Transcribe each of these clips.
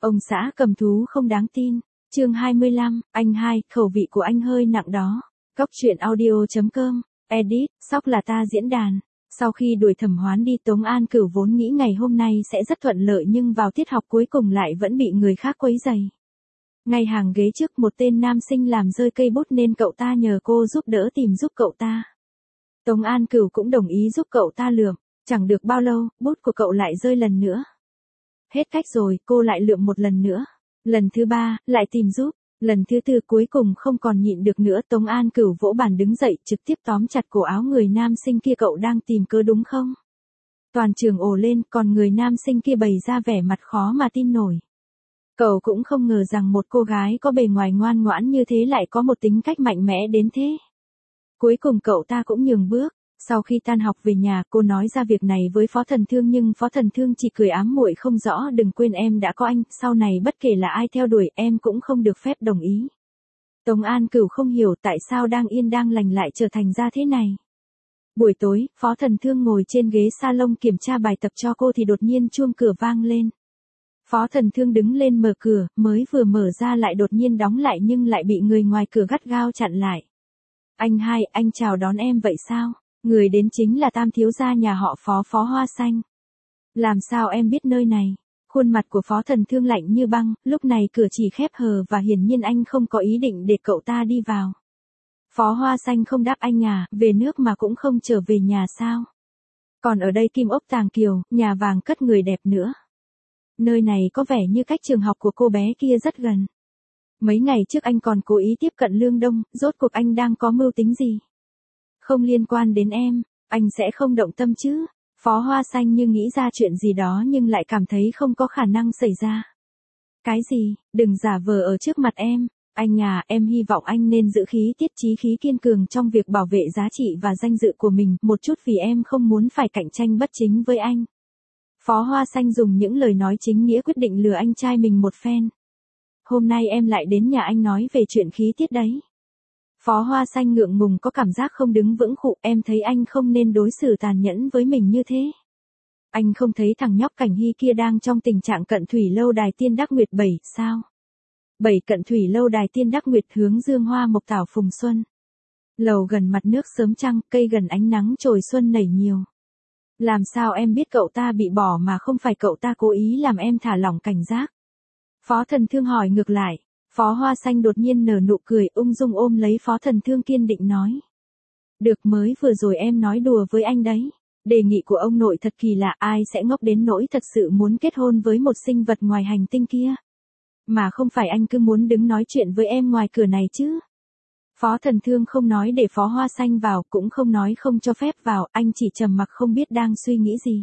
Ông xã cầm thú không đáng tin. Chương 25, anh hai, khẩu vị của anh hơi nặng đó. Góc truyện audio.com, edit, sóc là ta diễn đàn. Sau khi đuổi Thẩm Hoán đi, Tống An Cửu vốn nghĩ ngày hôm nay sẽ rất thuận lợi nhưng vào tiết học cuối cùng lại vẫn bị người khác quấy rầy. Ngay hàng ghế trước một tên nam sinh làm rơi cây bút nên cậu ta nhờ cô giúp đỡ tìm giúp cậu ta. Tống An Cửu cũng đồng ý giúp cậu ta lượm, chẳng được bao lâu, bút của cậu lại rơi lần nữa. Hết cách rồi, cô lại lượm một lần nữa. Lần thứ ba, lại tìm giúp. Lần thứ tư cuối cùng không còn nhịn được nữa, Tống An Cửu vỗ bàn đứng dậy trực tiếp tóm chặt cổ áo người nam sinh kia. Cậu đang tìm cớ đúng không? Toàn trường ồ lên, còn người nam sinh kia bày ra vẻ mặt khó mà tin nổi. Cậu cũng không ngờ rằng một cô gái có bề ngoài ngoan ngoãn như thế lại có một tính cách mạnh mẽ đến thế. Cuối cùng cậu ta cũng nhường bước. Sau khi tan học về nhà, cô nói ra việc này với Phó Thần Thương nhưng Phó Thần Thương chỉ cười ám muội không rõ. Đừng quên em đã có anh, sau này bất kể là ai theo đuổi em cũng không được phép đồng ý. Tống An Cửu không hiểu tại sao đang yên đang lành lại trở thành ra thế này. Buổi tối, Phó Thần Thương ngồi trên ghế salon kiểm tra bài tập cho cô thì đột nhiên chuông cửa vang lên. Phó Thần Thương đứng lên mở cửa, mới vừa mở ra lại đột nhiên đóng lại nhưng lại bị người ngoài cửa gắt gao chặn lại. Anh hai, anh chào đón em vậy sao? Người đến chính là tam thiếu gia nhà họ Phó, Phó Hoa Xanh. Làm sao em biết nơi này? Khuôn mặt của Phó Thần Thương lạnh như băng, lúc này cửa chỉ khép hờ và hiển nhiên anh không có ý định để cậu ta đi vào. Phó Hoa Xanh không đáp anh à, về nước mà cũng không trở về nhà sao? Còn ở đây Kim Ốc Tàng Kiều, nhà vàng cất người đẹp nữa. Nơi này có vẻ như cách trường học của cô bé kia rất gần. Mấy ngày trước anh còn cố ý tiếp cận Lương Đông, rốt cuộc anh đang có mưu tính gì? Không liên quan đến em, anh sẽ không động tâm chứ? Phó Hoa Xanh như nghĩ ra chuyện gì đó nhưng lại cảm thấy không có khả năng xảy ra. Cái gì, đừng giả vờ ở trước mặt em. Anh à, em hy vọng anh nên giữ khí tiết chí khí kiên cường trong việc bảo vệ giá trị và danh dự của mình một chút vì em không muốn phải cạnh tranh bất chính với anh. Phó Hoa Xanh dùng những lời nói chính nghĩa quyết định lừa anh trai mình một phen. Hôm nay em lại đến nhà anh nói về chuyện khí tiết đấy. Phó Hoa Xanh ngượng ngùng có cảm giác không đứng vững khụ, em thấy anh không nên đối xử tàn nhẫn với mình như thế. Anh không thấy thằng nhóc Cảnh Hy kia đang trong tình trạng cận thủy lâu đài Tiên Đắc Nguyệt 7 sao? 7 cận thủy lâu đài Tiên Đắc Nguyệt hướng Dương Hoa Mộc Tảo Phùng Xuân. Lầu gần mặt nước sớm trăng, cây gần ánh nắng trồi xuân nảy nhiều. Làm sao em biết cậu ta bị bỏ mà không phải cậu ta cố ý làm em thả lỏng cảnh giác? Phó Thần Thương hỏi ngược lại. Phó Hoa Xanh đột nhiên nở nụ cười ung dung ôm lấy Phó Thần Thương kiên định nói. Được, mới vừa rồi em nói đùa với anh đấy. Đề nghị của ông nội thật kỳ lạ, ai sẽ ngốc đến nỗi thật sự muốn kết hôn với một sinh vật ngoài hành tinh kia. Mà không phải anh cứ muốn đứng nói chuyện với em ngoài cửa này chứ. Phó Thần Thương không nói để Phó Hoa Xanh vào, cũng không nói không cho phép vào, anh chỉ trầm mặc không biết đang suy nghĩ gì.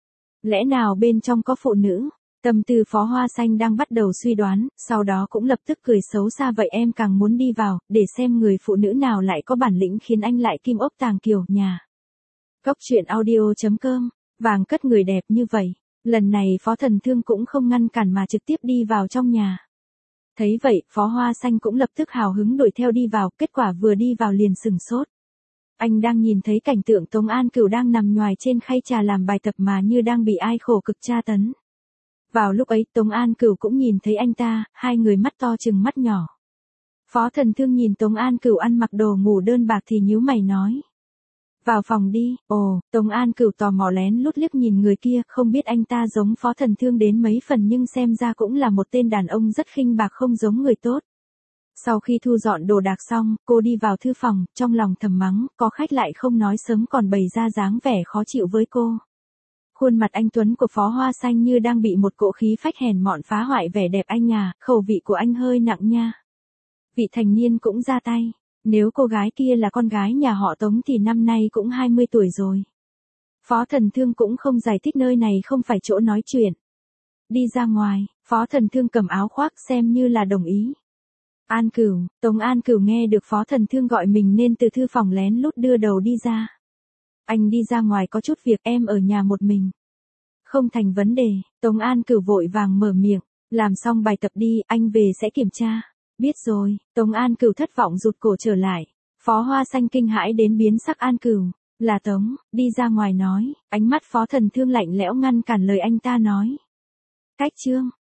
Lẽ nào bên trong có phụ nữ? Tâm tư Phó Hoa Xanh đang bắt đầu suy đoán, sau đó cũng lập tức cười xấu xa. Vậy em càng muốn đi vào, để xem người phụ nữ nào lại có bản lĩnh khiến anh lại Kim Ốc Tàng Kiều nhà. Góc truyện audio.com, vàng cất người đẹp như vậy. Lần này Phó Thần Thương cũng không ngăn cản mà trực tiếp đi vào trong nhà. Thấy vậy, Phó Hoa Xanh cũng lập tức hào hứng đuổi theo đi vào, kết quả vừa đi vào liền sừng sốt. Anh đang nhìn thấy cảnh tượng Tống An Cửu đang nằm nhoài trên khay trà làm bài tập mà như đang bị ai khổ cực tra tấn. Vào lúc ấy Tống An Cửu cũng nhìn thấy anh ta, hai người mắt to chừng mắt nhỏ. Phó Thần Thương nhìn Tống An Cửu ăn mặc đồ ngủ đơn bạc thì nhíu mày nói. Vào phòng đi. Ồ, Tống An Cửu tò mò lén lút liếc nhìn người kia, không biết anh ta giống Phó Thần Thương đến mấy phần nhưng xem ra cũng là một tên đàn ông rất khinh bạc không giống người tốt. Sau khi thu dọn đồ đạc xong, cô đi vào thư phòng, trong lòng thầm mắng, có khách lại không nói sớm còn bày ra dáng vẻ khó chịu với cô. Khuôn mặt anh tuấn của Phó Hoa Xanh như đang bị một cỗ khí phách hèn mọn phá hoại vẻ đẹp anh à, khẩu vị của anh hơi nặng nha. Vị thành niên cũng ra tay, nếu cô gái kia là con gái nhà họ Tống thì năm nay cũng 20 tuổi rồi. Phó Thần Thương cũng không giải thích nơi này không phải chỗ nói chuyện. Đi ra ngoài, Phó Thần Thương cầm áo khoác xem như là đồng ý. An Cửu, Tống An Cửu nghe được Phó Thần Thương gọi mình nên từ thư phòng lén lút đưa đầu đi ra. Anh đi ra ngoài có chút việc, em ở nhà một mình. Không thành vấn đề, Tống An Cửu vội vàng mở miệng, làm xong bài tập đi, anh về sẽ kiểm tra. Biết rồi, Tống An Cửu thất vọng rụt cổ trở lại. Phó Hoa Xanh kinh hãi đến biến sắc. An Cửu, là Tống, đi ra ngoài nói, ánh mắt Phó Thần Thương lạnh lẽo ngăn cản lời anh ta nói. Cách chương.